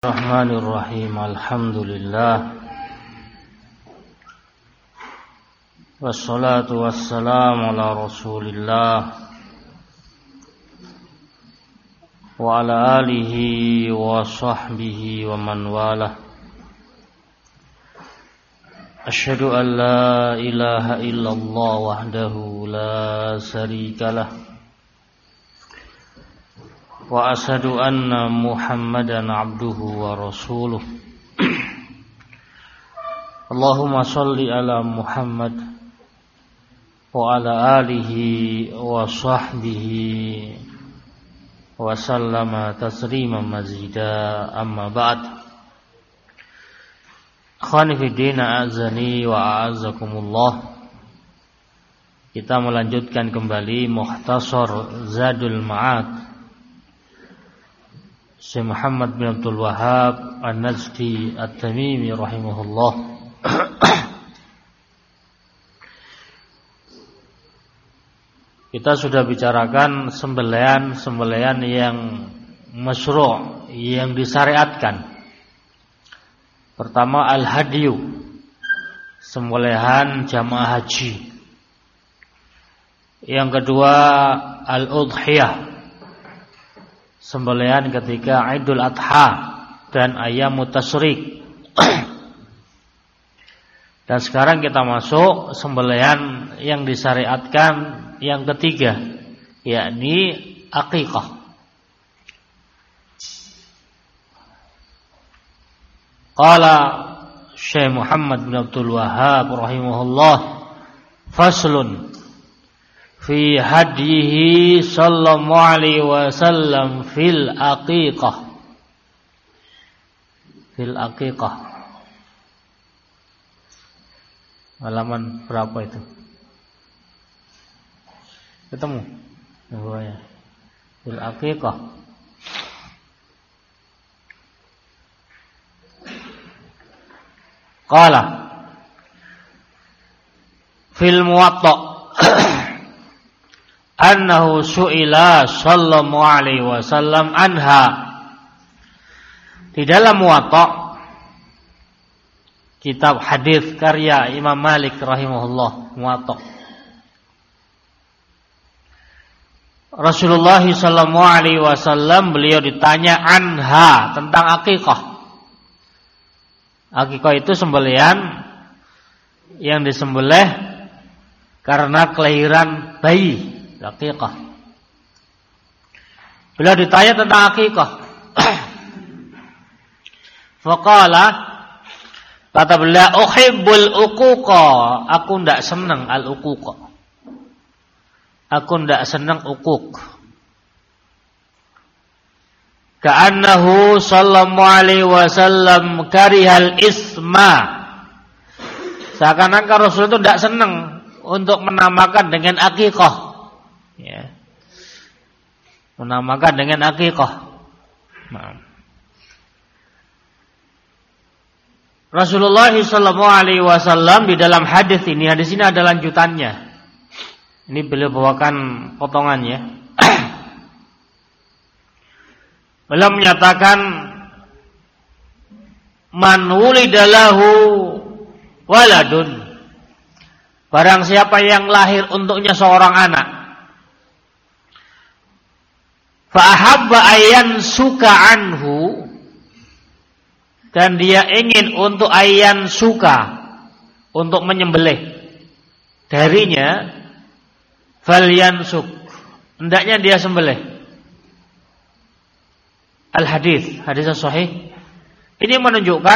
Bismillahirrahmanirrahim. Alhamdulillah. Wassalatu wassalamu ala Rasulillah wa ala alihi wa sahbihi wa man walah. Asyhadu an la ilaha illallah wahdahu la syarikalah wa asyhadu anna Muhammadan abduhu wa rasuluh. Allahumma shalli ala Muhammad wa ala alihi wa sahbihi wa sallama tasliman mazida, amma ba'd. Akhwani fi din, a'azani wa a'azakumullah. Kita melanjutkan kembali Mukhtasar Zadul Ma'ad Syekh Muhammad bin Abdul Wahhab An-Najdi At-Tamimi rahimahullah. Kita sudah bicarakan sembelihan yang masyru', yang disyariatkan. Pertama al-hadyu, sembelihan jamaah haji. Yang kedua al-udhiyah, sembelihan ketika Idul Adha dan Ayyamut Tasyrik. Dan sekarang kita masuk sembelihan yang disyariatkan yang ketiga, yakni aqiqah. Qala Syekh Muhammad bin Abdul Wahhab rahimahullah, faslun fi hadyihi sallallahu alaihi wasallam fil aqiqah. Fil aqiqah. Halaman berapa itu? Ketemu? Ya. Fil aqiqah. Qala fil muwatta annahu su'ila sallallahu alaihi wasallam anha. Di dalam Muwatta, kitab hadis karya Imam Malik rahimahullah, Muwatta, Rasulullah sallallahu alaihi wasallam beliau ditanya anha, tentang akikah. Akikah itu sembelihan yang disembelih karena kelahiran bayi, akikah. Beliau ditanya tentang akikah. Faqala, kata beliau, uhibbul uquqa, aku ndak senang al-uquqa. Aku ndak senang uquq. Ka'annahu sallallahu alaihi wasallam karihal isma. Seakan-akan Rasul itu ndak senang untuk menamakan dengan akikah. Ya. Menamakan dengan akikah. Nah. Rasulullah sallallahu alaihi wasallam di dalam hadis ini ada lanjutannya. Ini beliau bawakan potongannya. Beliau menyatakan, man wulidalahu waladun, barang siapa yang lahir untuknya seorang anak, fa ahabba ayyan suka anhu, dan dia ingin untuk ayyan suka, untuk menyembelih darinya, falyansuk, hendaknya dia sembelih. Al-hadis, hadis sahih. Ini menunjukkan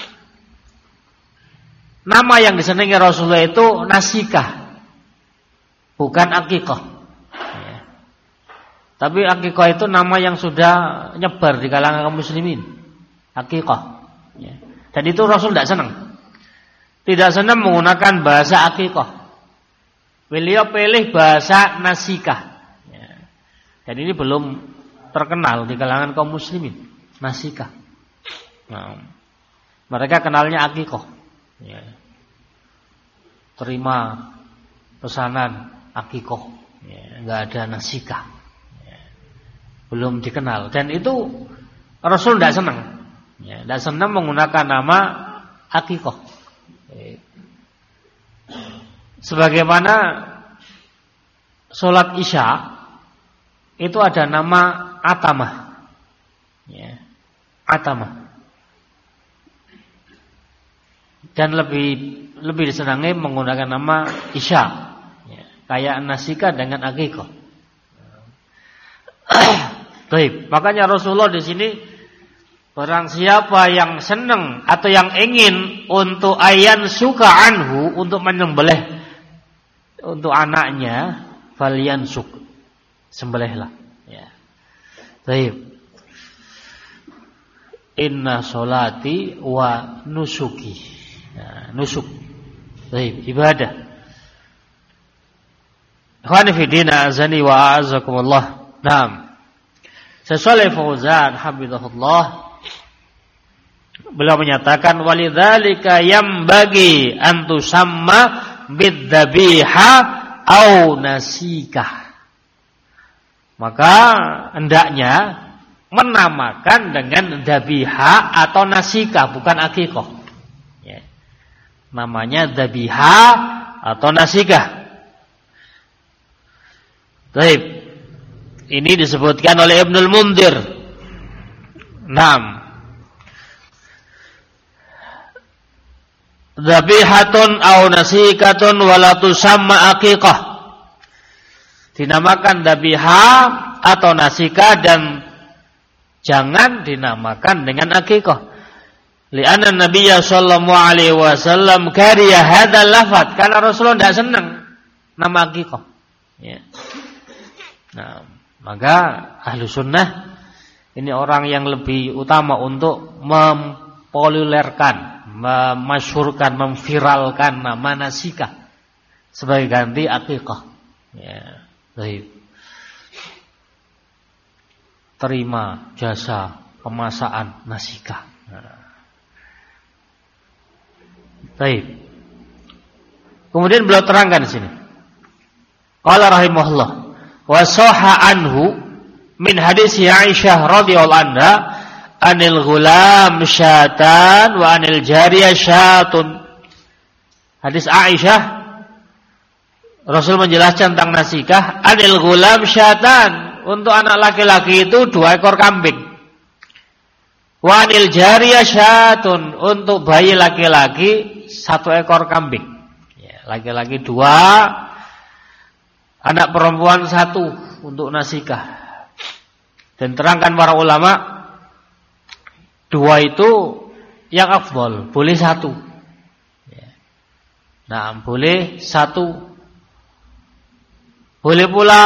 nama yang disenangi Rasulullah itu nasikah, bukan akikah. Ya. Tapi akikah itu nama yang sudah nyebar di kalangan kaum muslimin. Akikah. Ya. Dan itu Rasul tidak senang. Tidak senang menggunakan bahasa akikah. Beliau pilih bahasa nasikah. Ya. Dan ini belum terkenal di kalangan kaum muslimin, nasikah. Nah, mereka kenalnya akikah. Ya. Terima pesanan akikah. Ya. Nggak ada nasikah. Ya. Belum dikenal. Dan itu Rasul tidak senang. Ya, tidak senang menggunakan nama akikoh. Sebagaimana sholat isya itu ada nama atamah. Ya, atamah. Dan lebih disenangi menggunakan nama isya. Ya, kayak nasika dengan akikoh. Baik, makanya Rasulullah di sini barang siapa yang senang atau yang ingin untuk ayan suka anhu untuk menyembelih untuk anaknya, falian suk, sembelihlah. Ya. Baik. Inna sholati wa nusuki. Ya, nusuk. Baik, ibadah. Ikhwani fi din azani wa a'azakumullah. Naam. Syekh Fauzan hafizahullah beliau menyatakan walidzalika yambagi an tusamma bidzabiha au nasikah. Maka hendaknya menamakan dengan dabiha atau nasikah, bukan akikoh. Ya. Namanya dabiha atau nasikah. Baik. Ini disebutkan oleh Ibnul Mundhir. 6. Dhabihatun au nasikatun wala tusamma aqiqah. Dinamakan dhabiha atau nasikah dan jangan dinamakan dengan aqiqah. Li'anna Nabiyya sallallahu alaihi wasallam kariya hadzal lafaz, karena Rasulullah tidak senang nama aqiqah. Ya. Nah, maka ahlu sunnah ini orang yang lebih utama untuk mempopulerkan, memasyhurkan, memviralkan nama nasikah sebagai ganti akikah. Ya, baik. Terima jasa pemasaan nasikah. Baik. Kemudian beliau terangkan di sini. Qala rahimahullah wa sahha anhu min hadis Aisyah radhiyallahu anha anil ghulam syatan wa anil jariyah syatun. Hadis Aisyah, Rasul menjelaskan tentang nasikah. Anil ghulam syatan, untuk anak laki-laki itu 2 ekor kambing. Wa anil jariyah syatun, untuk bayi laki-laki 1 ekor kambing. Ya, laki-laki 2, anak perempuan 1 untuk nasikah. Dan terangkan para ulama 2 itu yang afdal, boleh 1. Nah, boleh 1. Boleh pula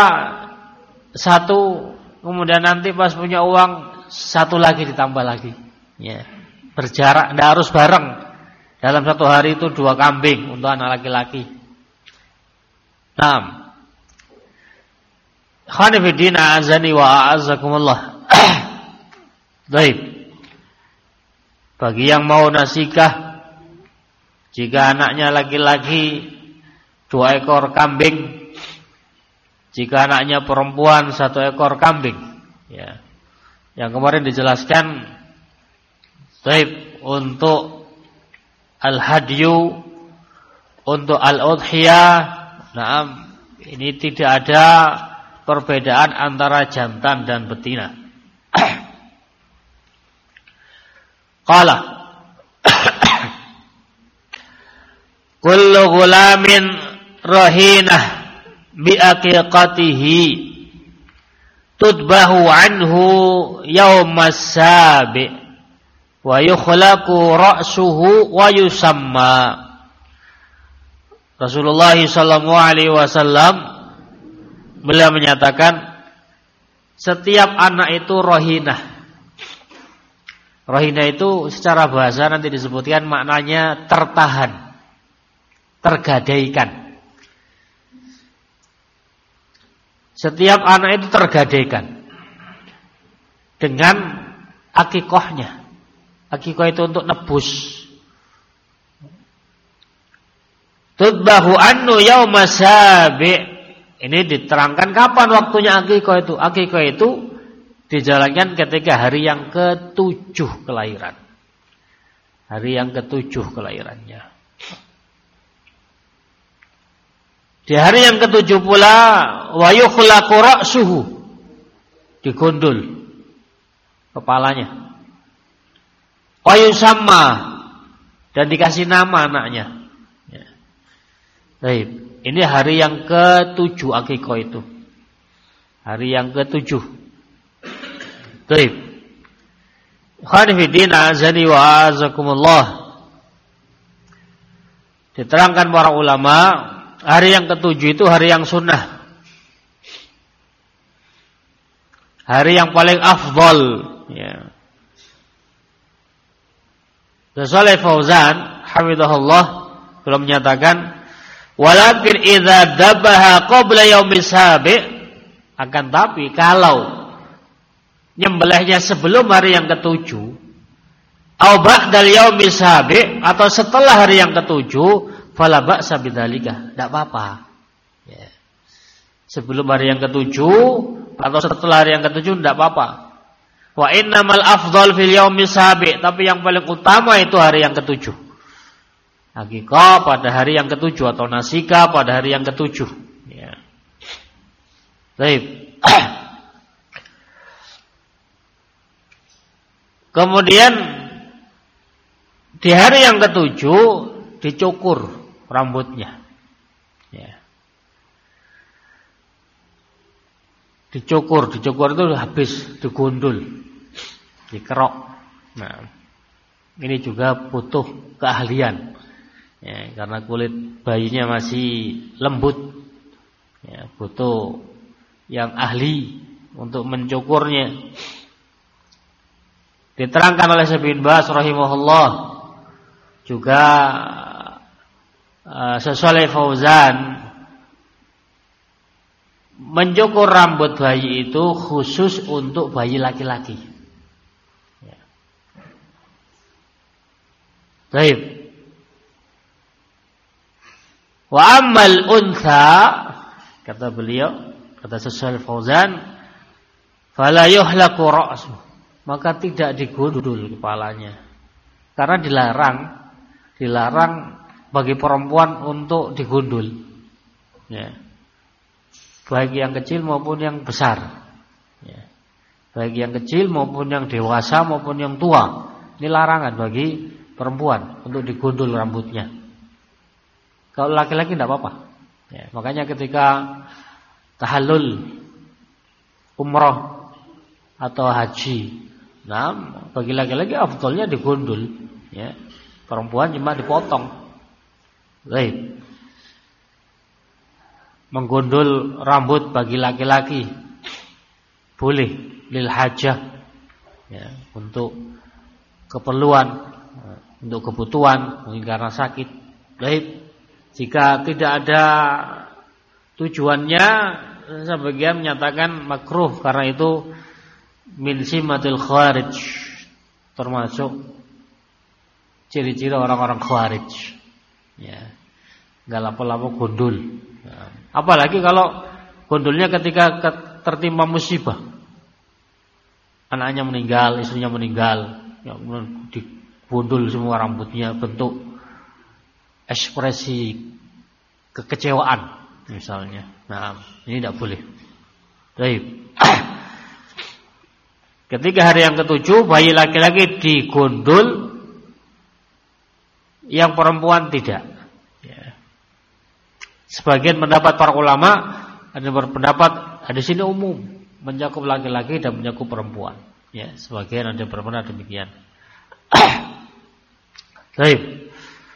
1, kemudian nanti pas punya uang 1 lagi ditambah lagi. Ya. Berjarak, tidak harus bareng. Dalam 1 hari itu 2 kambing untuk anak laki-laki. Nah, Khanifidina azani wa a'azakumullah. Baik. Bagi yang mau nasikah, jika anaknya laki-laki 2 ekor kambing, jika anaknya perempuan 1 ekor kambing. Ya. Yang kemarin dijelaskan, baik untuk al-hadyu, untuk al-udhiyah, nah, ini tidak ada perbedaan antara jantan dan betina. Qala kullu ghulamin rahinah bi aqiqatihi tudbahu anhu yaumas sabi wa yukhlaqu ra'suhu wa yusamma. Rasulullah sallallahu alaihi wasallam beliau menyatakan setiap anak itu rohinah. Rohinah itu secara bahasa nanti disebutkan maknanya tertahan, tergadaikan. Setiap anak itu tergadaikan dengan akikohnya. Akikoh itu untuk nebus. Tudbahu annu yaumas sabi'. Ini diterangkan kapan waktunya akikah itu. Akikah itu dijalankan ketika hari yang ke-7 kelahiran. Hari yang ketujuh kelahirannya. Di hari yang ketujuh pula wa yukhlaqu ra'suhu, digondol kepalanya. Wa yusamma, dan dikasih nama anaknya. Ya. Baik, ini hari yang ketujuh akikah itu. Hari yang ketujuh. Baik. Khanifidina azani wa azakumullah. Diterangkan para ulama, hari yang ketujuh itu hari yang sunnah. Hari yang paling afdal, ya. Saleh Fauzan hafizahullah belum menyatakan, walakin idza dabaha qabla yaumis sabi', akan tapi kalau nyembelihnya sebelum hari yang ketujuh, au ba'dal yaumis sabi', atau setelah hari yang ketujuh, fala ba'sa bidzalika, tidak apa-apa. Ya. Sebelum hari yang ketujuh atau setelah hari yang ketujuh tidak apa-apa. Wa innamal afdal fil yaumis sabi', tapi yang paling utama itu hari yang ketujuh. Akikah pada hari yang ketujuh atau nasikah pada hari yang ketujuh. Ya. Baik. Kemudian di hari yang ketujuh dicukur rambutnya. Ya. Dicukur itu habis, digondol, dikerok. Nah, ini juga butuh keahlian, ya, karena kulit bayinya masih lembut, ya, butuh yang ahli untuk mencukurnya. Diterangkan oleh Syekh bin Baz rahimahullah, juga Saleh Fauzan, mencukur rambut bayi itu khusus untuk bayi laki-laki. Ya. Baik. Wa ammal untha, kata beliau, kata Saleh Fauzan, fala yuhlaqu ra'su, maka tidak digundul kepalanya. Karena dilarang bagi perempuan untuk digundul. Ya. Baik yang kecil maupun yang besar, ya. Baik yang kecil maupun yang dewasa maupun yang tua. Ini larangan bagi perempuan untuk digundul rambutnya. Kalau laki-laki tidak apa-apa, ya. Makanya ketika tahallul, umrah atau haji, nah bagi laki-laki afdalnya digundul, ya. Perempuan cuma dipotong. Baik. Menggondol rambut bagi laki-laki boleh lil hajah, ya, untuk keperluan, untuk kebutuhan, mungkin karena sakit. Baik, jika tidak ada tujuannya, sebagian menyatakan makruh karena itu min simatil khawarij, termasuk ciri-ciri orang-orang khawarij, ya, nggak lapo-lapo gondol. Apalagi kalau gondolnya ketika tertimpa musibah, anaknya meninggal, istrinya meninggal, ya, digondol semua rambutnya, bentuk ekspresi kekecewaan misalnya. Nah, ini tidak boleh. Baik. Ketika hari yang ketujuh, bayi laki-laki digondol, yang perempuan tidak. Sebagian pendapat para ulama ada berpendapat di sini umum, mencakup laki-laki dan mencakup perempuan. Ya, sebagian ada berpendapat demikian. Baik.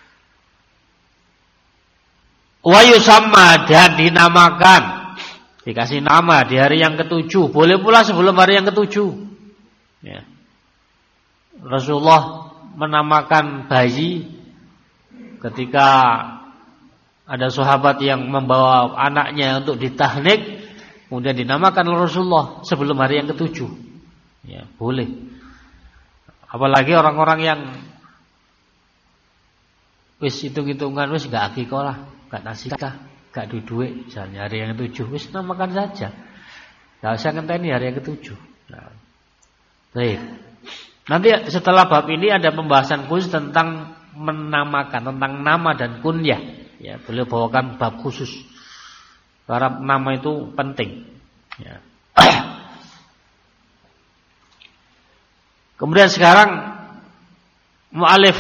Wa yusamma, dan dinamakan, dikasih nama di hari yang ketujuh. Boleh pula sebelum hari yang ketujuh. Ya. Rasulullah menamakan bayi ketika ada sahabat yang membawa anaknya untuk ditahnik, kemudian dinamakan oleh Rasulullah sebelum hari yang ketujuh. Ya, boleh. Apalagi orang-orang yang wis hitung-hitungan, wis gak akikah lah, gak nasikah, gak duit, misalnya hari yang ketujuh, wis namakan saja. Gak usah ngenteni hari yang ketujuh. Nah, baik. Nanti setelah bab ini ada pembahasan khusus tentang menamakan, tentang nama dan kunyah. Ya, beliau bawakan bab khusus. Karena nama itu penting. Ya. Kemudian sekarang mu'alif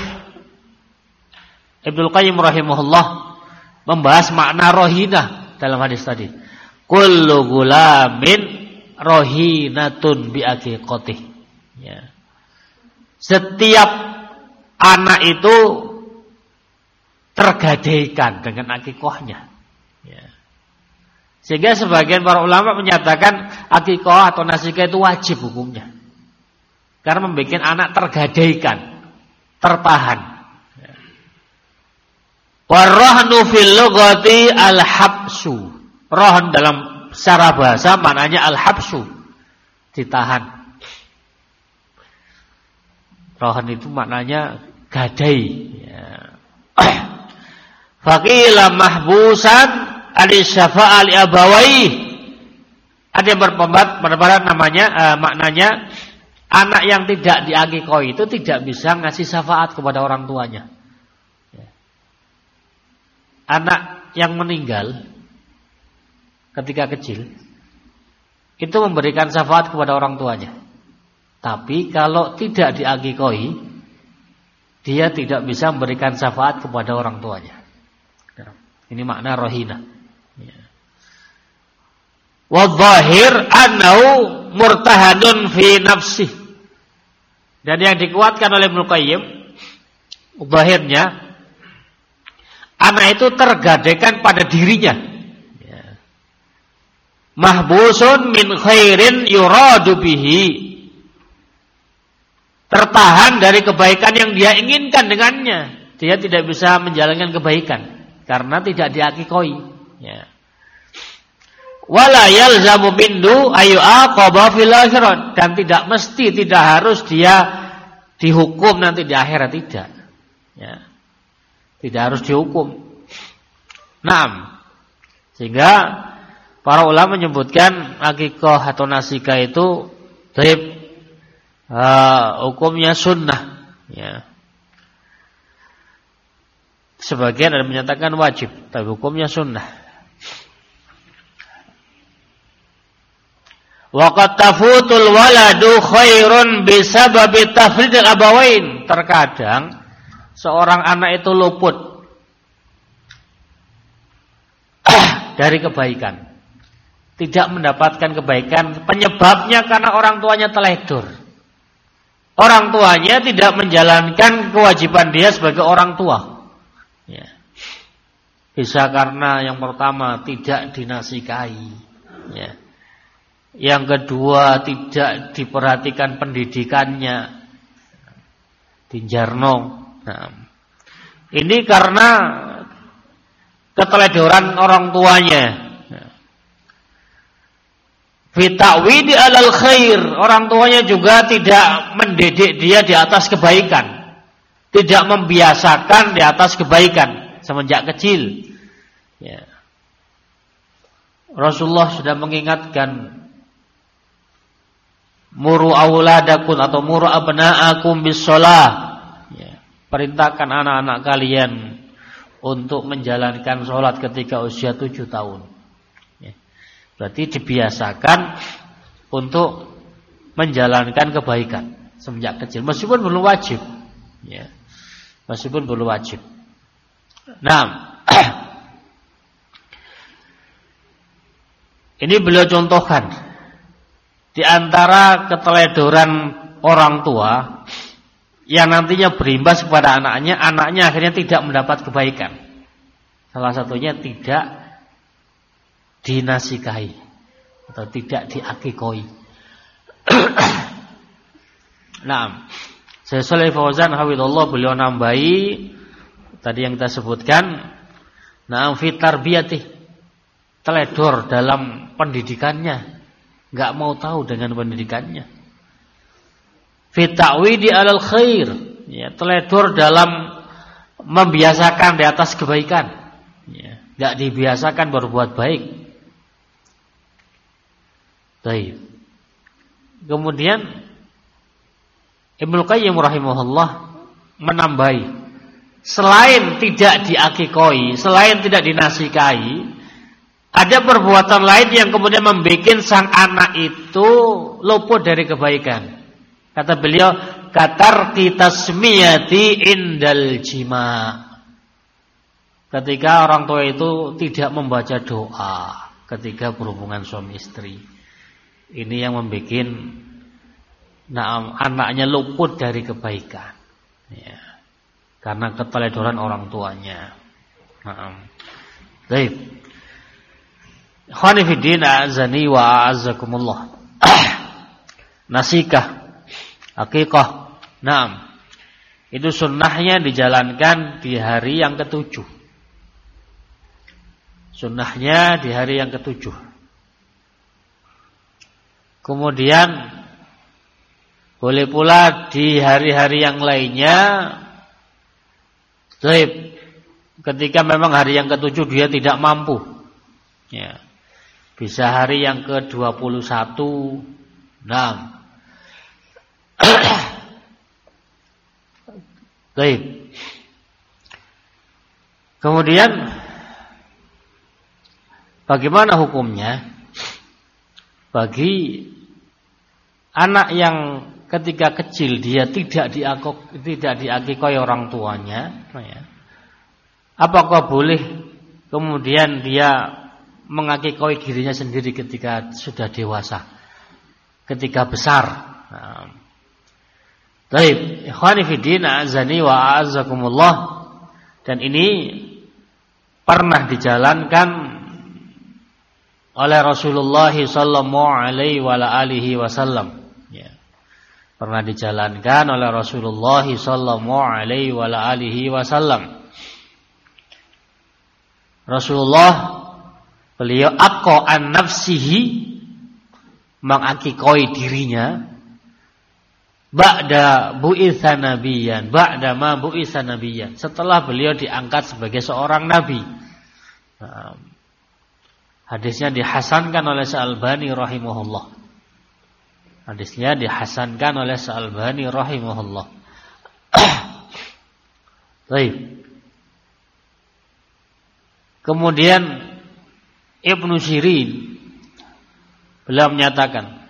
Ibnul Qayyim rahimahullah membahas makna rohinah dalam hadis tadi. Kullu gulamin rohinatun bi aqiqatih. Ya. Setiap anak itu tergadaikan dengan akikohnya. Ya. Sehingga sebagian para ulama menyatakan akikoh atau nasikah itu wajib hukumnya. Karena membuat anak tergadaikan, tertahan. Ya. Warrohnu fil lughati al-habsu. Rohan dalam secara bahasa maknanya al-habsu, ditahan. Rohan itu maknanya gadai. Ya. Faqila mahbusan al-syafa'a li abawai. Ada yang berpendapat namanya maknanya anak yang tidak diakikah itu tidak bisa ngasih syafaat kepada orang tuanya. Ya. Anak yang meninggal ketika kecil itu memberikan syafaat kepada orang tuanya. Tapi kalau tidak diakikoi, dia tidak bisa memberikan syafaat kepada orang tuanya. Ini makna rohina. Wadh-dhahir annahu murtahanun fi nafsih. Dan yang dikuatkan oleh Ibnu Qayyim, zahirnya anak itu tergadaikan pada dirinya. Mahbusun min khairin yuradu bihi. Tertahan dari kebaikan yang dia inginkan dengannya. Dia tidak bisa menjalankan kebaikan karena tidak diakikoi. Ya. Wala yalzamu minhu ayu aqaba fil akhirat, dan tidak mesti, tidak harus dia dihukum nanti di akhirat, tidak. Ya. Tidak harus dihukum. Naam. Sehingga para ulama menyebutkan akikah atau nasikah itu hukumnya sunnah, ya. Sebagian ada menyatakan wajib, tapi hukumnya sunnah. Wa qad tafutul waladu khairun bisababi tafridil abawain. Terkadang seorang anak itu luput dari kebaikan, tidak mendapatkan kebaikan, penyebabnya karena orang tuanya teledor. Orang tuanya tidak menjalankan kewajiban dia sebagai orang tua. Ya. Bisa karena yang pertama tidak dinasikahi. Ya. Yang kedua tidak diperhatikan pendidikannya. Dinjarno. Nah, ini karena keteledoran orang tuanya. Fitawidi alal khair, orang tuanya juga tidak mendidik dia di atas kebaikan, tidak membiasakan di atas kebaikan semenjak kecil. Ya. Rasulullah sudah mengingatkan, muru auladakum atau muru abnaakum bis-shalah. Ya. Perintahkan anak-anak kalian untuk menjalankan sholat ketika usia 7 tahun. Berarti dibiasakan untuk menjalankan kebaikan semenjak kecil, meskipun belum wajib. Ya. Meskipun belum wajib. Nah, ini beliau contohkan di antara keteledoran orang tua yang nantinya berimbas kepada anaknya, anaknya akhirnya tidak mendapat kebaikan. Salah satunya tidak dinasikahi atau tidak diakikoi. Nah, Syekh Shalih Fauzan hafizallah beliau nambahi tadi yang kita sebutkan, nah fi tarbiyati, teledor dalam pendidikannya, enggak mau tahu dengan pendidikannya. Fi ta'widi alal khair, ya, teledor dalam membiasakan di atas kebaikan. Ya, enggak dibiasakan berbuat baik. Baik. Kemudian Ibnu Qayyim rahimahullah menambahi, selain tidak diakikoi, selain tidak dinasikahi, ada perbuatan lain yang kemudian membuat sang anak itu luput dari kebaikan. Kata beliau, katarki tasmiyati indal jima. Ketika orang tua itu tidak membaca doa ketika berhubungan suami istri. Ini yang membuat anaknya luput dari kebaikan. Ya. Karena keteledoran orang tuanya. Baik. Ikhwani fiddin, a'azani wa a'azzakumullah. Nasikah, akikah. Naam. Itu sunnahnya dijalankan di hari yang ke-7. Sunnahnya di hari yang ke-7. Kemudian boleh pula di hari-hari yang lainnya. Baik. Ketika memang hari yang ke-7 dia tidak mampu. Ya. Bisa hari yang ke-21. Nah. Baik. Kemudian bagaimana hukumnya bagi anak yang ketika kecil dia tidak diakikoi orang tuanya, ya. Apakah boleh kemudian dia mengakikoi dirinya sendiri ketika sudah dewasa, ketika besar? Baik, ikhwani fiddin, a'azani wa a'azzakumullah. Dan ini pernah dijalankan oleh Rasulullah sallallahu alaihi wa alihi wasallam. Ya. Pernah dijalankan oleh Rasulullah sallallahu alaihi wa alihi wasallam. Rasulullah beliau aqqa an nafsihi, mengakikoi dirinya ba'da bu'itsa nabiyyan, ba'da ma bu'itsa nabiyyan, setelah beliau diangkat sebagai seorang nabi. Hadisnya dihasankan oleh Syalbani rahimahullah. Hadisnya dihasankan oleh Syalbani rahimahullah. Baik. Kemudian Ibnu Sirin beliau menyatakan,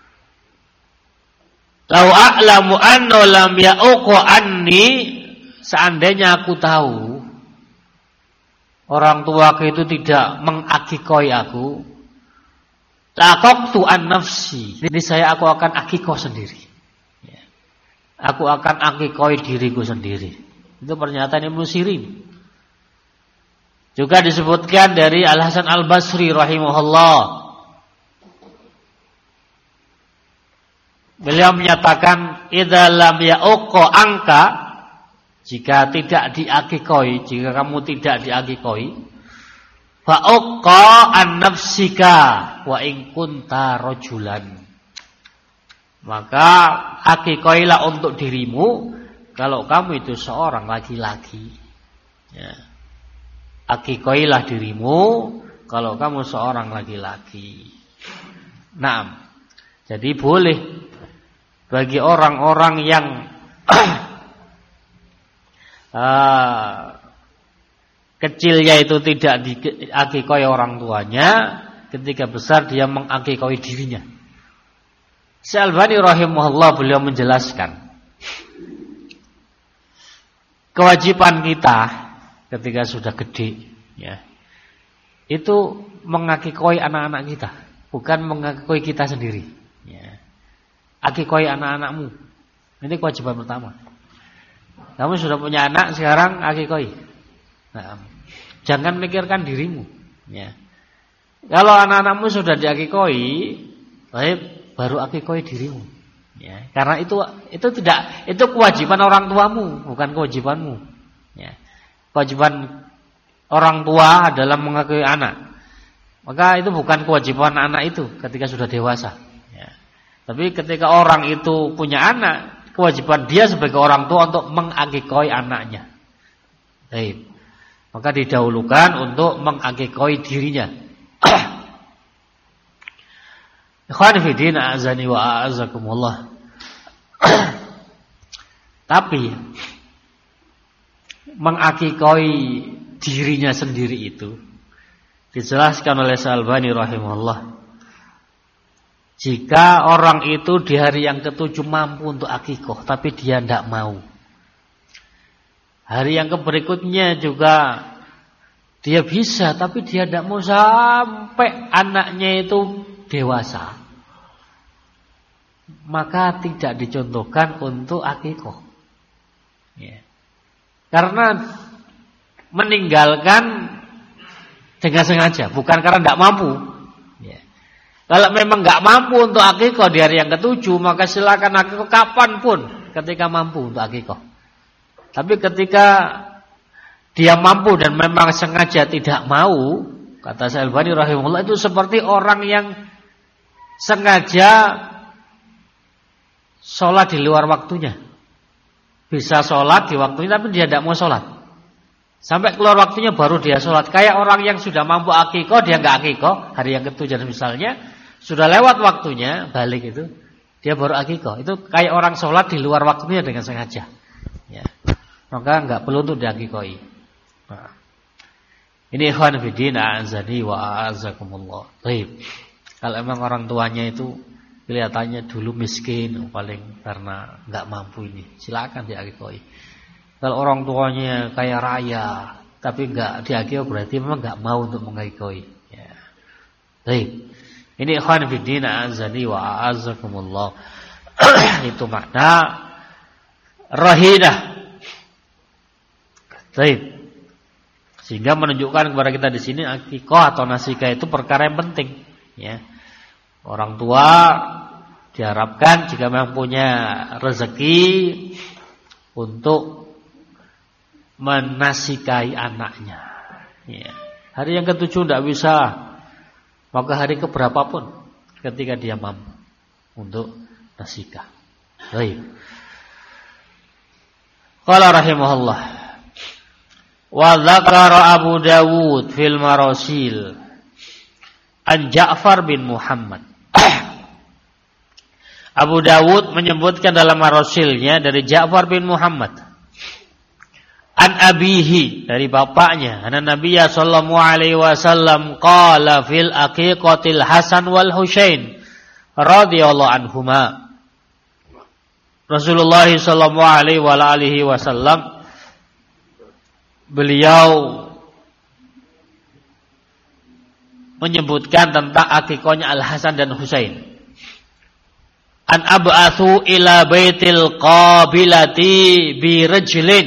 "Lau a'lamu anna lam ya'uqu anni," seandainya aku tahu orang tuaku itu tidak mengakikoi aku, laqaqtu an nafsi, ini aku akan akikoh sendiri. Aku akan akikoi diriku sendiri. Itu pernyataan Ibnu Sirin. Juga disebutkan dari Al-Hasan Al-Basri rahimahullah. Beliau menyatakan, idza lam ya'uqqa anka, jika tidak diakikoi, jika kamu tidak diakikoi, fa'uqqa an nafsika wa in kunta rajulan, maka akikoilah untuk dirimu kalau kamu itu seorang laki-laki. Ya. Akikoilah dirimu kalau kamu seorang laki-laki. Naam. Jadi boleh bagi orang-orang yang kecilnya itu tidak diakikoi orang tuanya, ketika besar dia mengakikoi dirinya. Syalbani rahimahullah beliau menjelaskan kewajiban kita ketika sudah gede, ya, itu mengakikoi anak-anak kita, bukan mengakikoi kita sendiri. Ya. Akikoi anak-anakmu, ini kewajiban pertama. Kamu sudah punya anak sekarang, akikoi. Nah, jangan mikirkan dirimu. Ya. Kalau anak-anakmu sudah diakikoi, baru akikoi dirimu. Ya. Karena itu kewajiban orang tuamu, bukan kewajibanmu. Ya. Kewajiban orang tua adalah mengakui anak. Maka itu bukan kewajiban anak itu ketika sudah dewasa. Ya. Tapi ketika orang itu punya anak, kewajiban dia sebagai orang tua untuk mengakikoi anaknya. Baik. Maka didahulukan untuk mengakikoi dirinya. Ikhwan fillah, a'azani wa a'azakumullah. Tapi mengakikoi dirinya sendiri itu dijelaskan oleh Al-Albani rahimahullah. Jika orang itu di hari yang ke-7 mampu untuk akikoh, tapi dia tidak mau. Hari yang berikutnya juga dia bisa, tapi dia tidak mau sampai anaknya itu dewasa. Maka tidak dicontohkan untuk akikoh. Ya. Karena meninggalkan dengan sengaja, bukan karena tidak mampu. Ya. Kalau memang tidak mampu untuk akikoh di hari yang ke-7, maka silakan akikoh kapanpun ketika mampu untuk akikoh. Tapi ketika dia mampu dan memang sengaja tidak mau, kata Al-Albani rahimahullah, itu seperti orang yang sengaja sholat di luar waktunya. Bisa sholat di waktunya tapi dia tidak mau sholat. Sampai keluar waktunya baru dia sholat. Kayak orang yang sudah mampu akikoh, dia nggak akikoh hari yang ke-7 misalnya, sudah lewat waktunya balik itu, dia baru akikoh. Itu kayak orang sholat di luar waktunya dengan sengaja. Ya. Maka nggak perlu untuk diakikoi. Nah. Ini ikhwan fillah azani wa azakumullah. Baik. Kalau emang orang tuanya itu kelihatannya dulu miskin, paling karena nggak mampu ini, silakan diakikoi. Kalau orang tuanya kaya raya, tapi nggak diakikoi, berarti memang nggak mau untuk mengakikoi. Ya. Baik. Ini ikhwan fillah azani wa azakumullah. Itu makna rahidah. Baik. Sehingga menunjukkan kepada kita di sini akikah atau nasikah itu perkara yang penting. Ya. Orang tua diharapkan jika memang punya rezeki untuk menasikahi anaknya. Ya. Hari yang ke-7 tidak bisa, maka hari keberapapun ketika dia mampu untuk nasikah. Baik. Qala rahimahullah. Wa dzakara Abu Dawud fil Marasil an Ja'far bin Muhammad. Abu Dawud menyebutkan dalam Marasilnya dari Ja'far bin Muhammad. An abihi, dari bapaknya, anna Nabiyya sallallahu alaihi wasallam qala fil aqiqatil Hasan wal Husain radhiyallahu anhuma. Rasulullah sallallahu alaihi wasallam beliau menyebutkan tentang akikahnya Al-Hasan dan Husain. An ab'athu ila baitil qabilati bi rajlin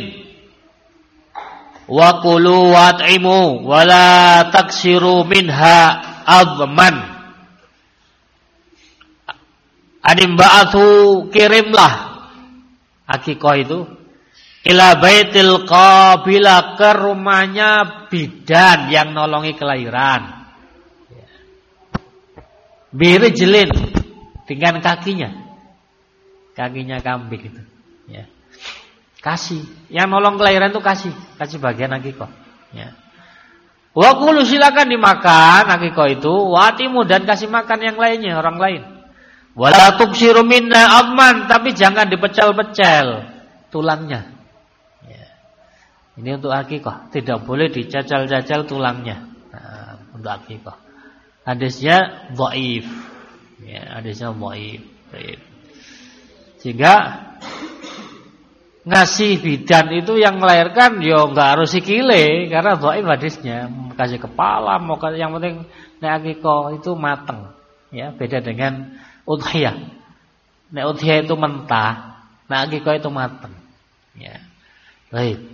wa kulu wat'imu wa la taksiru minha adman. Anim ba'athu, kirimlah akikah itu ila baitil qabilah, ke rumahnya bidan yang nolongi kelahiran. Birijlin, dengan kakinya kambing itu. Ya. Kasih, yang nolong kelahiran itu kasih bagian akikah. Ya. Wa kulu, silakan dimakan akikah itu, watimu, dan kasih makan yang lainnya, orang lain. Wala tuksiru minna adman, tapi jangan dipecel-pecel tulangnya. Ya. Ini untuk akikah, tidak boleh dicacal-cacal tulangnya. Nah, untuk akikah. Hadisnya dhaif. Ya, hadisnya dhaif. Sehingga ngasih bidan itu yang melahirkan yo enggak harus sikile, karena dhaif hadisnya. Kasih kepala, mau yang penting nek akikah itu mateng. Ya, beda dengan udhiyah. Nek udhiyah itu mentah, nek akikah itu mateng. Ya. Baik.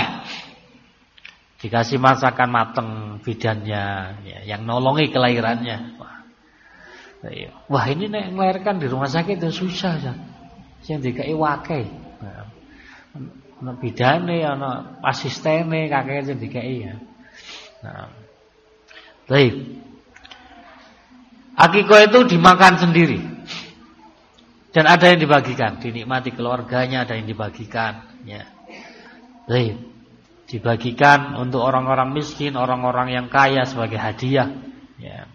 Dikasih masakan mateng bidannya, ya, yang nolongi kelahirannya. Wah, ini nek melahirkan di rumah sakit itu susah, ya. Sing dikai wakai. Ana bidane, ana asistene, kakek sing dikai ya. Nah. Baik. Akikah itu dimakan sendiri. Dan ada yang dibagikan, dinikmati keluarganya, ada yang dibagikan, ya. Baik. Dibagikan untuk orang-orang miskin, orang-orang yang kaya sebagai hadiah. Ya.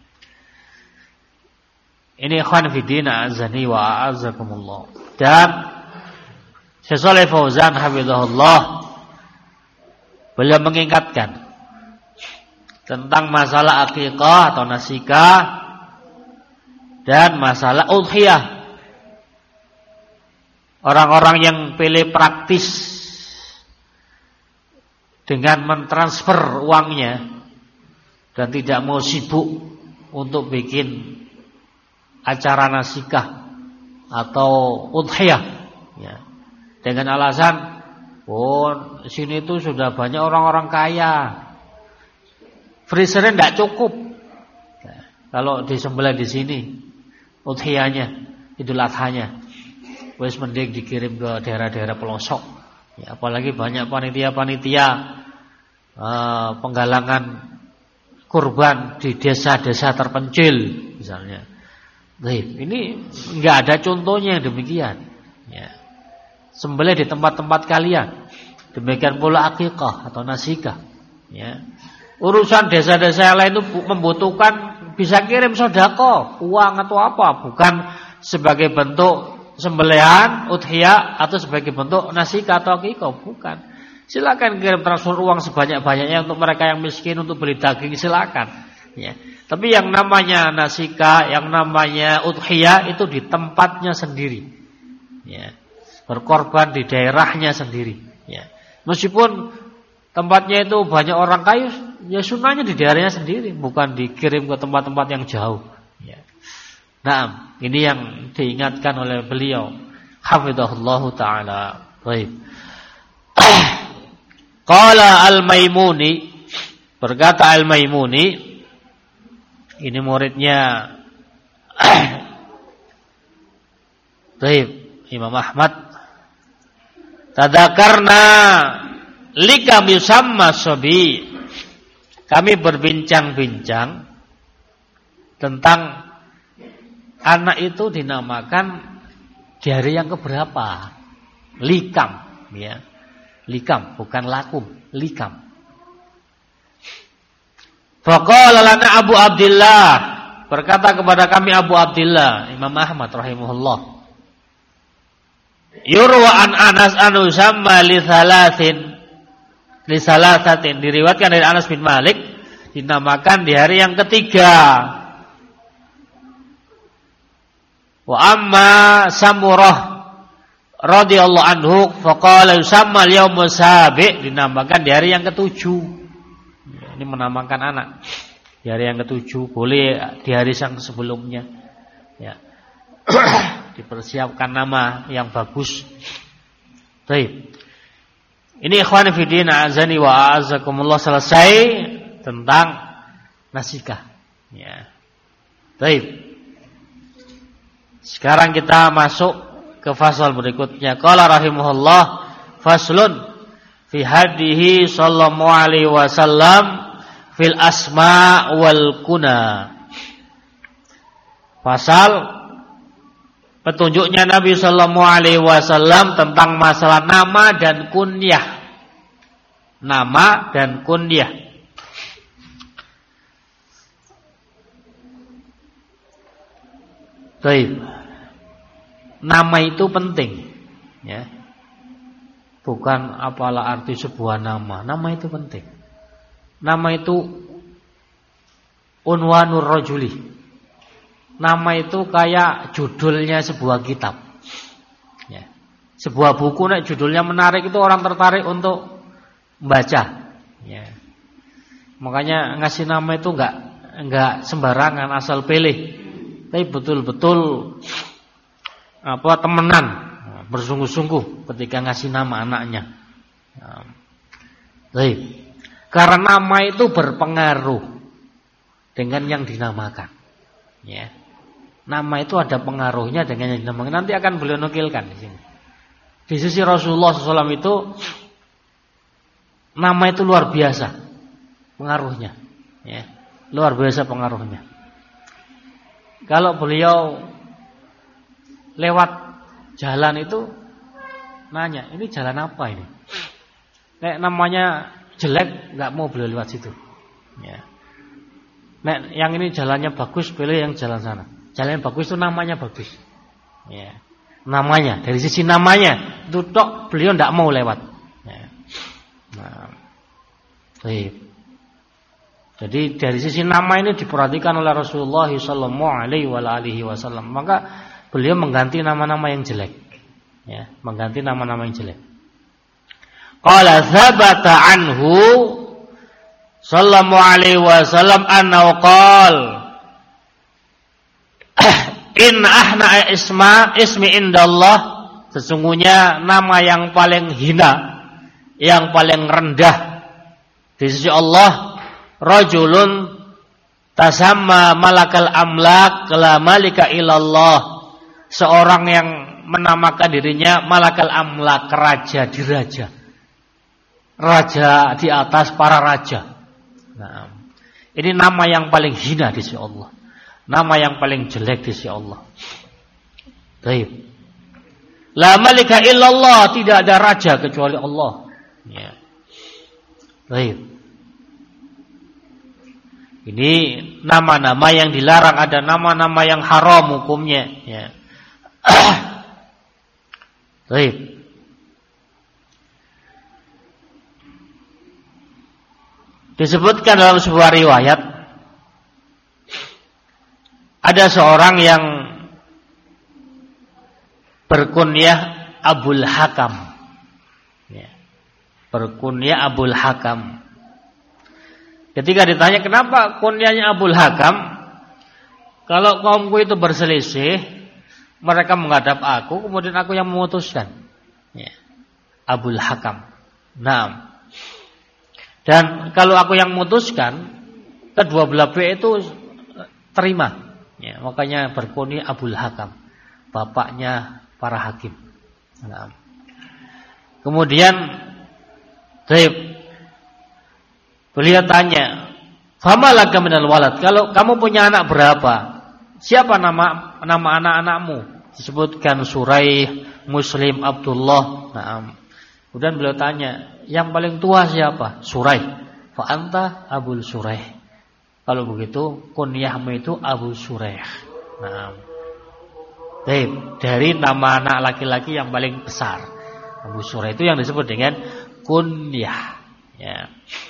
Ini ikhwan fillah azani wa azakumullah. Dan Syekh Shalih Fauzan hafizahullah beliau mengingatkan tentang masalah akikah atau nasikah dan masalah udhiyah. Orang-orang yang pilih praktis dengan mentransfer uangnya dan tidak mau sibuk untuk bikin acara nasikah atau udhiyah, ya, dengan alasan, sini itu sudah banyak orang-orang kaya, freezernya tidak cukup. Kalau disembelih di sini udhiyahnya, Idul Adhanya, wis mending dikirim ke daerah-daerah pelosok. Ya, apalagi banyak panitia-panitia penggalangan kurban di desa-desa terpencil misalnya. Ini enggak ada contohnya yang demikian. Ya. Sembelih di tempat-tempat kalian. Demikian pula akikah atau nasikah. Ya. Urusan desa-desa yang lain itu membutuhkan, bisa kirim sedekah, uang atau apa, bukan sebagai bentuk sembelihan, udhiyah atau sebagai bentuk nasikah atau akikah, bukan. Silakan kirim transfer uang sebanyak-banyaknya untuk mereka yang miskin, untuk beli daging, silakan. Ya. Tapi yang namanya nasikah, yang namanya udhiyah itu di tempatnya sendiri. Ya. Berkorban di daerahnya sendiri. Ya. Meskipun tempatnya itu banyak orang kaya, ya sunnahnya di daerahnya sendiri, bukan dikirim ke tempat-tempat yang jauh. Ya. Nah, ini yang diingatkan oleh beliau, hafizahullahu taala. Baik. Qala Al-Maimuni, berkata Al-Maimuni, ini muridnya Baik, Imam Ahmad. Tadzakarna likam yusamma sabi. Kami berbincang-bincang tentang anak itu dinamakan di hari yang keberapa. Likam, ya. Likam, bukan lakum, likam. Faqala lana Abu Abdillah, berkata kepada kami Abu Abdillah, Imam Ahmad rahimahullah. Yurwa an Anas an usamma li salasatin, diriwayatkan dari Anas bin Malik, dinamakan di hari yang ketiga. Wa amma Samurah radhiyallahu anhu faqala yusamma al-yawm sabi', dinamakan di hari yang ketujuh. Ini menamakan anak di hari yang ketujuh, boleh di hari yang sebelumnya. Ya. Dipersiapkan nama yang bagus. Baik. Ini ikhwan fillah azani wa a'azakumullah, selesai tentang nasikah. Ya. Baik. Sekarang kita masuk ke fasal berikutnya. Qala rahimahullah, faslun fi hadihi sallallahu alaihi wasallam fil asma wal kuna. Pasal petunjuknya Nabi sallallahu alaihi wasallam tentang masalah nama dan kunyah. Nama dan kunyah. Baik. Nama itu penting, ya. Bukan apalah arti sebuah nama. Nama itu penting. Nama itu unwanur rajuli. Nama itu kayak judulnya sebuah kitab. Ya. Sebuah buku nek judulnya menarik itu orang tertarik untuk membaca. Ya. Makanya ngasih nama itu enggak sembarangan asal pilih. Tapi betul-betul temenan, bersungguh-sungguh ketika ngasih nama anaknya. Baik. Karena nama itu berpengaruh dengan yang dinamakan. Ya. Nama itu ada pengaruhnya dengan yang dinamakan. Nanti akan beliau nukilkan di sini. Di sisi Rasulullah SAW itu nama itu luar biasa pengaruhnya. Ya. Luar biasa pengaruhnya. Kalau beliau lewat jalan itu nanya, ini jalan apa ini? Nek namanya jelek, nggak mau beliau lewat situ. Ya. Nek yang ini jalannya bagus, pilih yang jalan sana. Jalan yang bagus itu namanya bagus. Ya. namanya, dari sisi namanya itu tok beliau tidak mau lewat. Nah, baik. Jadi dari sisi nama ini diperhatikan oleh Rasulullah sallallahu alaihi wasallam. Maka beliau mengganti nama-nama yang jelek. Ya, mengganti nama-nama yang jelek. Qala tsabata anhu sallallahu alaihi wasallam annahu qala in ahna ismi indallah, sesungguhnya nama yang paling hina, yang paling rendah di sisi Allah, rajulun tasamma malakal amlak la malika illallah, seorang yang menamakan dirinya malakal amlak, raja di raja, raja di atas para raja. Nah, ini nama yang paling hina di sisi Allah, nama yang paling jelek di sisi Allah. Baik. La malika illallah, tidak ada raja kecuali Allah. Ya. Baik. Ini nama-nama yang dilarang, ada nama-nama yang haram hukumnya. Ya. Baik. Disebutkan dalam sebuah riwayat, ada seorang yang berkunyah Abul Hakam. Ya. Berkunyah Abul Hakam. Ketika ditanya kenapa kunyahnya Abul Hakam, kalau kaumku itu berselisih, mereka menghadap aku, kemudian aku yang memutuskan. Ya. Abul Hakam. Nah, dan kalau aku yang memutuskan, kedua belah pihak itu terima. Ya, makanya berkunyah Abul Hakam, bapaknya para hakim. Nah. Kemudian beliau tanya, "Fama laka minal walad?" Kalau kamu punya anak berapa? Siapa nama anak-anakmu? Disebutkan Suraih, Muslim, Abdullah. Nah. Kemudian beliau tanya, yang paling tua siapa? Suraih. Fa anta Abul Suraih. Kalau begitu kunyahmu itu Abu Suraih. Nah, dari nama anak laki-laki yang paling besar, Abu Suraih itu yang disebut dengan kunyah. Ya.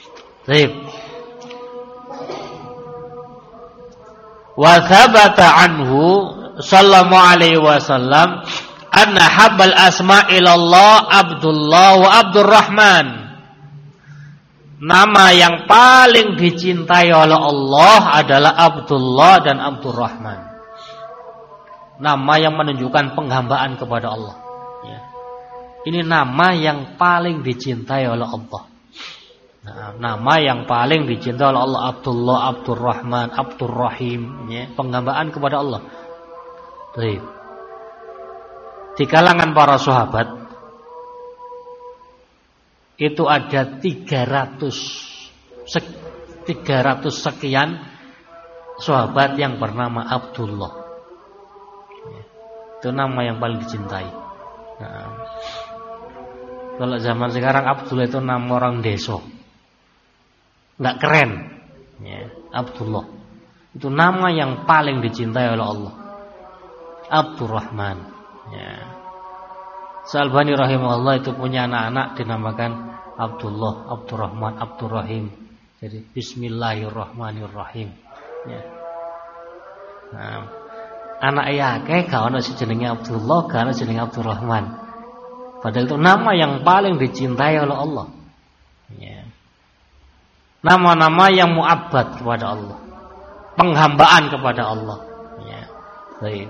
Wa thabata anhu sallallahu alaihi wasallam anna habbal asma ilallah Abdullah wa Abdurrahman. Nama yang paling dicintai oleh Allah adalah Abdullah dan Abdurrahman. Nama yang menunjukkan penghambaan kepada Allah. Ya. Ini nama yang paling dicintai oleh Allah. Nah, nama yang paling dicintai oleh Allah, Abdullah, Abdurrahman, Abdurrahim. Ya. Penghambaan kepada Allah. Baik. Di kalangan para sahabat itu ada 300 sekian sahabat yang bernama Abdullah. Itu nama yang paling dicintai. Nah, kalau zaman sekarang Abdullah itu nama orang desa, nggak keren. Ya, Abdullah itu nama yang paling dicintai oleh Allah. Abdurrahman. Ya. Sa'albani rahimahullah itu punya anak-anak dinamakan Abdullah, Abdurrahman, Abdurrahim. Jadi Bismillahirrahmanirrahim. Ya. Nah, anak ayake gak ono jenenge Abdullah, gak ono jenenge Abdurrahman. Padahal itu nama yang paling dicintai oleh Allah. Ya. Nama-nama yang mu'abbad kepada Allah, penghambaan kepada Allah. Ya. Baik.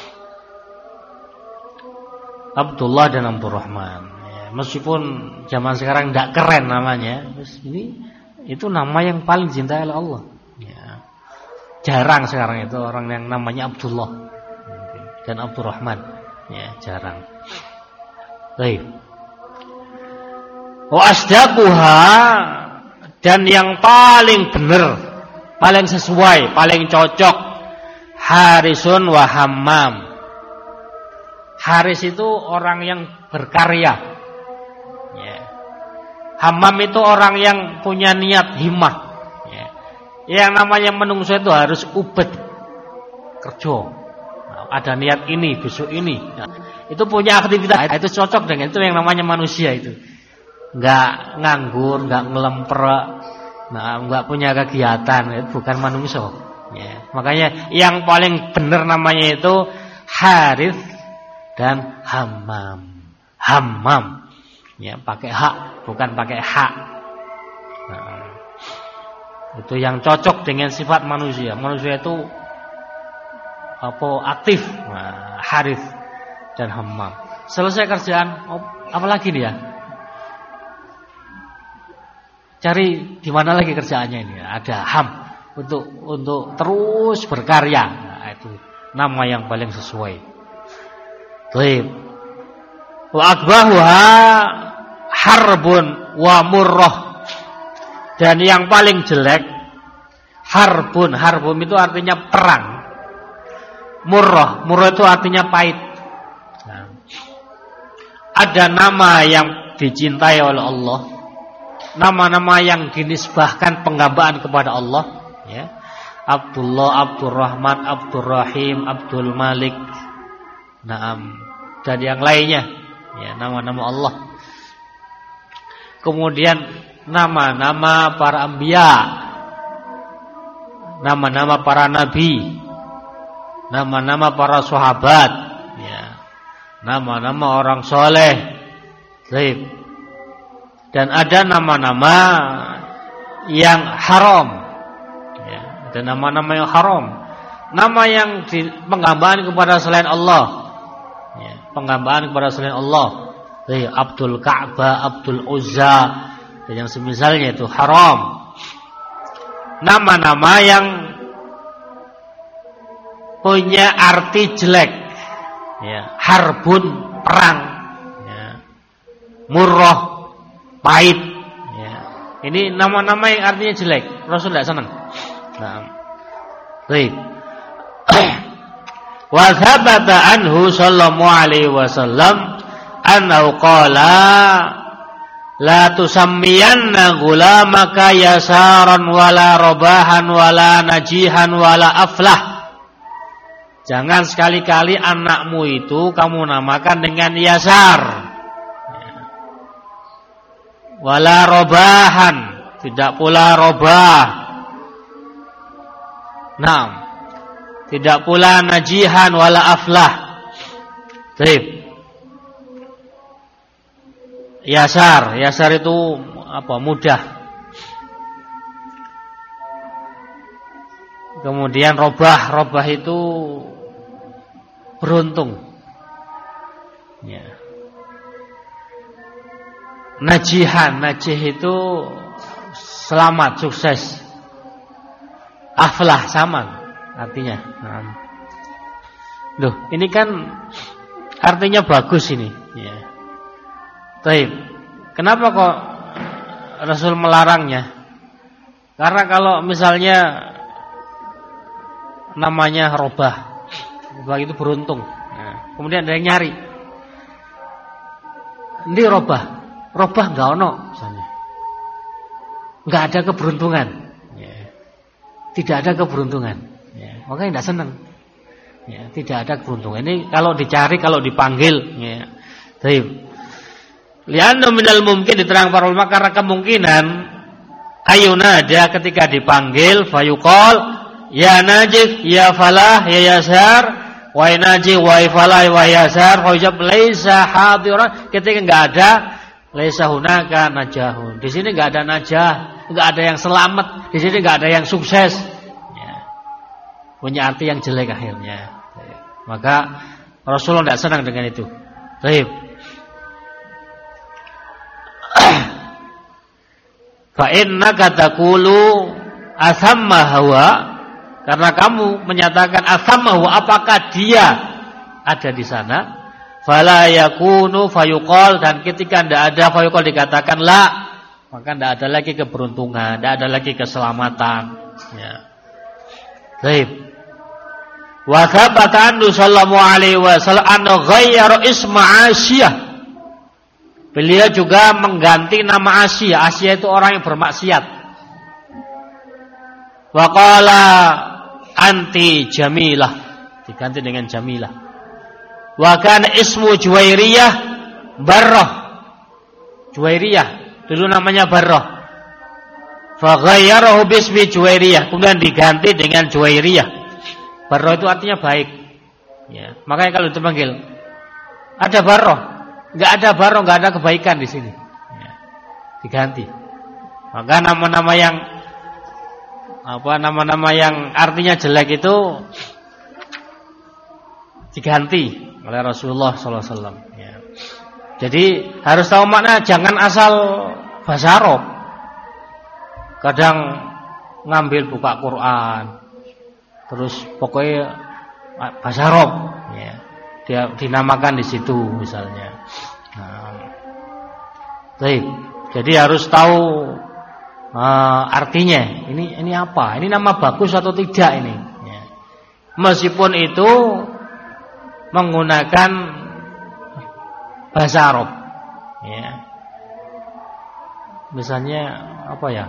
Abdullah dan Abdurrahman. Ya, meskipun zaman sekarang tidak keren namanya, ini itu nama yang paling dicintai oleh Allah. Ya. Jarang sekarang itu orang yang namanya Abdullah dan Abdurrahman. Ya, jarang. Baik. Wa asdaquha, dan yang paling benar, paling sesuai, paling cocok, Harisun wa Hammam. Haris itu orang yang berkarya. Ya. Hammam itu orang yang punya niat himmah. Ya. Yang namanya menungso itu harus ubed kerja. Nah, ada niat ini, besok ini. Nah, itu punya aktivitas, itu cocok dengan itu yang namanya manusia itu. Enggak nganggur, enggak ngelemper, enggak punya kegiatan, itu bukan manusia. Ya, makanya yang paling benar namanya itu Harith dan Hammam. Hammam. Ya, pakai hak, bukan pakai hak. Nah, itu yang cocok dengan sifat manusia. Manusia itu aktif. Nah, Harith dan Hammam. Selesai kerjaan, apa lagi nih ya? Cari di mana lagi kerjaannya ini? Ada Ham untuk terus berkarya. Nah, itu nama yang paling sesuai. Baik. Wa akbahuha harbun wa murrah. Dan yang paling jelek harbun. Harbun itu artinya perang. Murrah itu artinya pahit. Nah, ada nama yang dicintai oleh Allah, nama-nama yang dinisbahkan penghambaan kepada Allah, ya. Abdullah, Abdurrahman, Abdurrahim, Abdul Malik, Naam, dan yang lainnya, ya, nama-nama Allah. Kemudian nama-nama para anbiya, nama-nama para nabi, nama-nama para sahabat, ya, nama-nama orang soleh, baik. Dan ada nama-nama yang haram, ya, ada nama-nama yang haram, nama yang penghambaan kepada selain Allah, ya, penghambaan kepada selain Allah, baik, Abdul Ka'bah, Abdul Uzza, dan yang semisalnya itu haram. Nama-nama yang punya arti jelek, ya, harbun perang, ya, murrah pahit, ya. Ini nama-nama yang artinya jelek. Rasul tidak senang. Nah, baik. Wa thabata anhu sallallahu alaihi wasallam annahu qala la tusammiyanna gulamaka yasaran wala robahan wala najihan wala aflah. Jangan sekali-kali anakmu itu kamu namakan dengan Yasar, wala robahan, tidak pula robah. Naam, tidak pula najihan wala aflah. Baik. Yasar itu apa? Mudah. Kemudian robah itu beruntung, ya. Najih itu selamat, sukses. Aflah sama artinya. Loh, ini kan artinya bagus ini, ya. Baik. Kenapa kok Rasul melarangnya? Karena kalau misalnya namanya robah itu beruntung. Nah, kemudian ada yang nyari. Ini robah enggak ono misalnya. Enggak ada keberuntungan. Ya. Tidak ada keberuntungan. Ya. Makanya tidak senang. Ya, tidak ada keberuntungan. Ini kalau dicari, kalau dipanggil, ya. Baik. Lianna minal mungkin diterang para ulama karena kemungkinan ayuna dia ketika dipanggil fayuqal ya najih ya falah ya yasar wa najih wa falah wa yasar fayujab laisa hadiran, ketika enggak ada laisa hunaka najahun. Di sini enggak ada najah, enggak ada yang selamat, di sini enggak ada yang sukses. Ya. Punya arti yang jelek akhirnya. Maka Rasulullah tidak senang dengan itu. Baik. Fa innaka taqulu asamma hawa, karena kamu menyatakan asamma hawa, apakah dia ada di sana? Fala yakunu fayuqal, dan ketika tidak ada fayuqal dikatakan la, maka tidak ada lagi keberuntungan, tidak ada lagi keselamatan, ya. Baik. Wa thabata anhu sallallahu alaihi wasallam an ghayyara isma Asyiyah. Beliau juga mengganti nama Asyiyah. Asyiyah itu orang yang bermaksiat. Wa qala anti Jamilah, diganti dengan Jamilah. Wa kana ismu Juwairiyah Barrah. Juwairiyah dulu namanya Barrah. Fa ghayyarahu bismi Juwairiyah, kemudian diganti dengan Juwairiyah. Barrah itu artinya baik. Ya, makanya kalau dipanggil ada Barrah, enggak ada Barrah, enggak ada kebaikan di sini. Ya, diganti. Maka nama-nama yang artinya jelek itu diganti oleh Rasulullah SAW. Ya. Jadi harus tahu makna, jangan asal bahasa Arab. Kadang ngambil buka Quran, terus pokoknya bahasa Arab, ya. Dia dinamakan di situ misalnya. Baik, jadi harus tahu artinya. Ini apa? Ini nama bagus atau tidak ini? Ya. Meskipun itu menggunakan bahasa Arab, ya. Misalnya apa ya?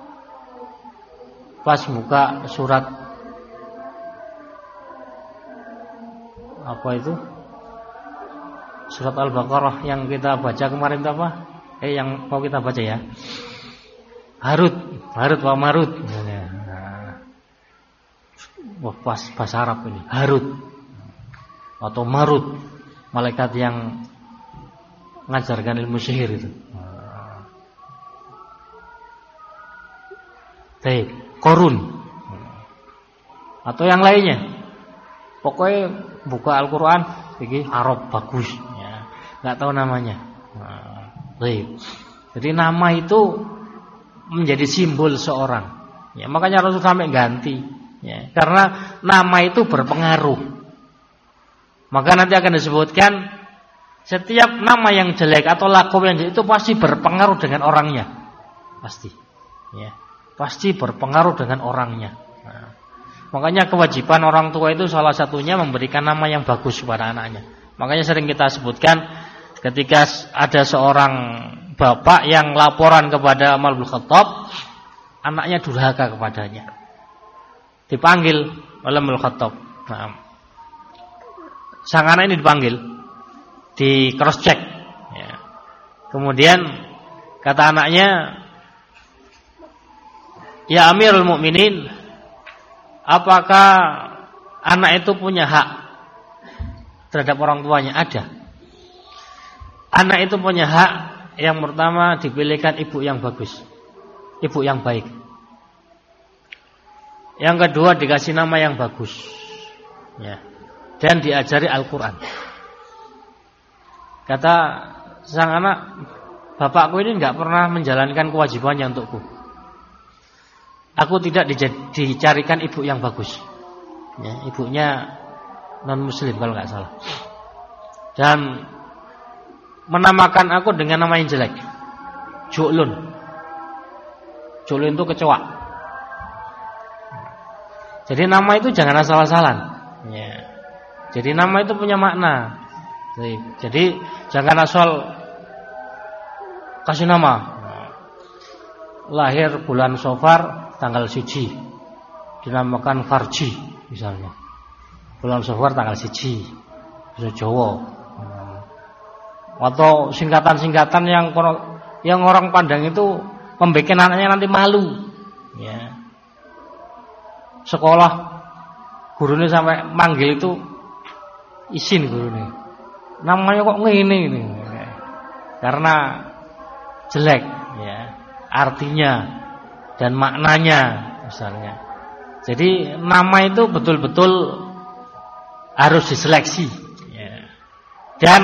Pas buka surat apa itu? Surat Al-Baqarah yang kita baca kemarin itu apa? Yang mau kita baca ya. Harut wa marut. Nah. Wah, pas bahasa Arab ini. Harut atau marut, malaikat yang mengajarkan ilmu sihir itu. Baik, Korun atau yang lainnya. Pokoknya buka Al-Quran, ini Arab bagus, ya. Nggak tahu namanya. Baik. Jadi nama itu menjadi simbol seorang. Ya, makanya Rasul sampai ganti. Ya, karena nama itu berpengaruh. Maka nanti akan disebutkan setiap nama yang jelek atau lakob yang jelek itu pasti berpengaruh dengan orangnya. Pasti. Ya. Pasti berpengaruh dengan orangnya. Nah, makanya kewajiban orang tua itu salah satunya memberikan nama yang bagus kepada anaknya. Makanya sering kita sebutkan ketika ada seorang bapak yang laporan kepada Umar bin Khattab, anaknya durhaka kepadanya. Dipanggil oleh Umar bin Khattab. Nah, sang anak ini dipanggil, di cross check. Ya. Kemudian kata anaknya, ya Amirul Mukminin, apakah anak itu punya hak terhadap orang tuanya? Ada. Anak itu punya hak yang pertama dipilihkan ibu yang bagus, ibu yang baik. Yang kedua dikasih nama yang bagus, ya, dan diajari Al-Quran. Kata sang anak, bapakku ini enggak pernah menjalankan kewajibannya untukku. Aku tidak dicarikan ibu yang bagus, ya, ibunya non muslim kalau nggak salah, dan menamakan aku dengan nama yang jelek, Ju'lun. Ju'lun itu kecoa. Jadi nama itu jangan asal-asalan, ya. Jadi nama itu punya makna. Jadi jangan asal kasih nama. Lahir bulan Safar tanggal 1 dinamakan Farji misalnya. Bulan Safar tanggal 1 bisa Jawa. Atau singkatan-singkatan yang orang pandang itu membuat anaknya nanti malu. Ya. Sekolah gurunya sampai manggil itu izin gurunya. Namanya kok ngene ini. Karena jelek, ya. Artinya dan maknanya misalnya. Jadi nama itu betul-betul harus diseleksi, ya. Dan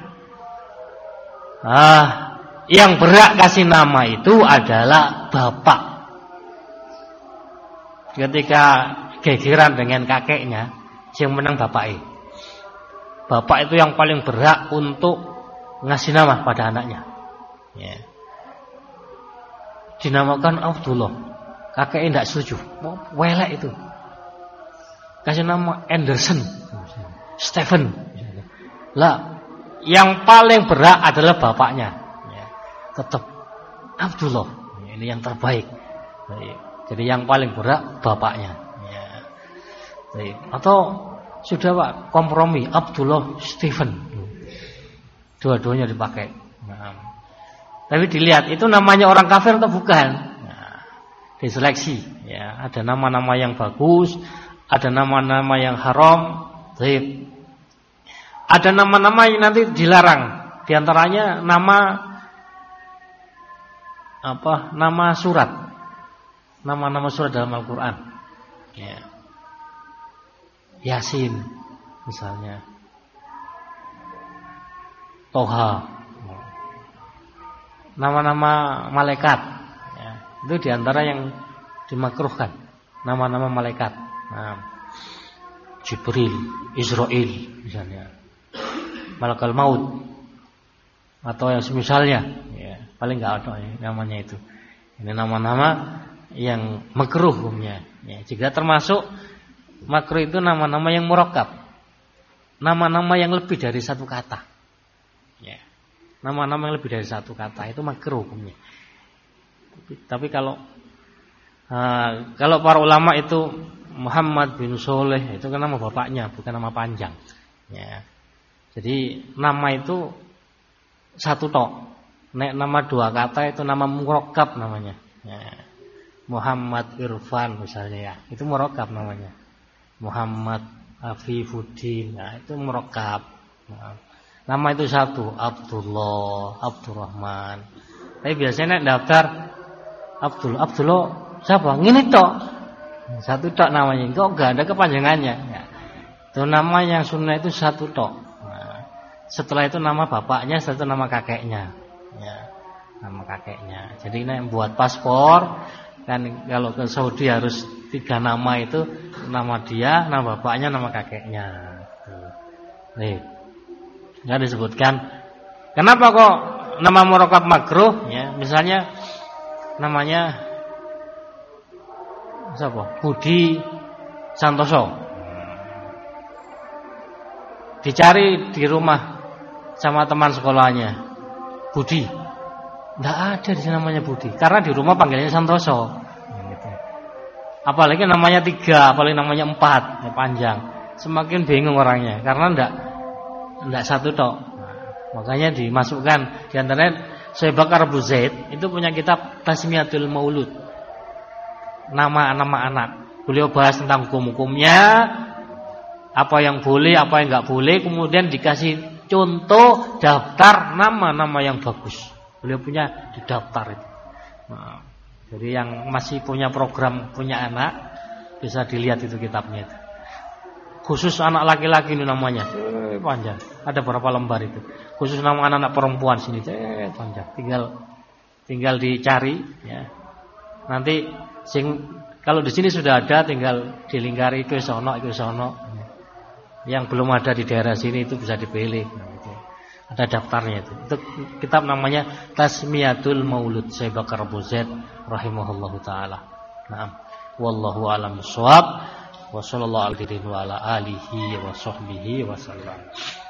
yang berhak kasih nama itu adalah bapak. Ketika gegeran dengan kakeknya, yang menang bapaknya. Bapak itu yang paling berhak untuk ngasih nama pada anaknya, ya. Dinamakan Abdullah, kakeknya tidak setuju, welek itu. Kasih nama Anderson, Stephen. Lah, yang paling berhak adalah bapaknya, ya. Tetap Abdullah, ini yang terbaik. Jadi yang paling berhak bapaknya, ya. Atau Sudah Pak, kompromi Abdullah Stephen. Dua-duanya dipakai. Nah, tapi dilihat itu namanya orang kafir atau bukan? Nah, diseleksi. Ya, ada nama-nama yang bagus, ada nama-nama yang haram. Ada nama-nama yang nanti dilarang. Di antaranya nama Nama surat. Nama-nama surat dalam Al-Qur'an. Ya. Yasin misalnya. Toha. Nama-nama malaikat. Ya. Itu diantara yang dimakruhkan. Nama-nama malaikat. Nah, Jibril, Israel misalnya. Malakal maut. Atau yang semisalnya. Ya, paling enggak ada namanya itu. Ini nama-nama yang makruh hukumnya. Ya, jika termasuk makruh itu nama-nama yang murakkab. Nama-nama yang lebih dari satu kata. Ya. Nama-nama yang lebih dari satu kata itu makruh hukumnya. Tapi kalau para ulama itu Muhammad bin Soleh itu kan nama bapaknya, bukan nama panjang. Ya. Jadi nama itu satu tok. Nek nama dua kata itu nama murakkab namanya. Ya. Muhammad Irfan misalnya ya, itu murakkab namanya. Muhammad Afifuddin, nah itu murakkab. Nah, nama itu satu, Abdullah, Abdurrahman. Tapi biasanya nek daftar Abdullah siapa? Ngini tok. Satu tok namanya, kok enggak ada kepanjangannya. Ya. Itu nama yang sunnah itu satu tok. Nah, setelah itu nama bapaknya, setelah itu nama kakeknya. Ya, nama kakeknya. Jadi nek buat paspor kan kalau ke Saudi harus 3 nama itu, nama dia, nama bapaknya, nama kakeknya. Nih, nggak disebutkan. Kenapa kok nama murakkab makruh? Ya, misalnya namanya siapa? Budi Santoso. Dicari di rumah sama teman sekolahnya, Budi. Nggak ada di sini namanya Budi, karena di rumah panggilnya Santoso. Gitu. Apalagi namanya 3, apalagi namanya 4, ya panjang. Semakin bingung orangnya, karena nggak satu tok. Nah, makanya dimasukkan di antaranya Syekh Bakar Abu Zaid itu punya kitab Tasmiyatul Maulud. Nama-nama anak. Beliau bahas tentang hukum-hukumnya, apa yang boleh, apa yang nggak boleh, kemudian dikasih contoh daftar nama-nama yang bagus. Beliau punya di daftar itu. Nah, jadi yang masih punya program punya anak bisa dilihat itu kitabnya itu. Khusus anak laki-laki ini namanya panjang. Ada berapa lembar itu. Khusus nama anak-anak perempuan sini panjang. Tinggal dicari ya. Nanti kalau di sini sudah ada tinggal dilingkari itu sono. Yang belum ada di daerah sini itu bisa dipilih. Nah, gitu. Ada daftarnya itu. Itu kitab namanya Tasmiyatul Maulud Syekh Bakar Abu Zaid rahimahullahu taala. Naam. Wallahu a'lam bissawab. Wa sallallahu alaihi wa ala alihi wa sahbihi wa sallam.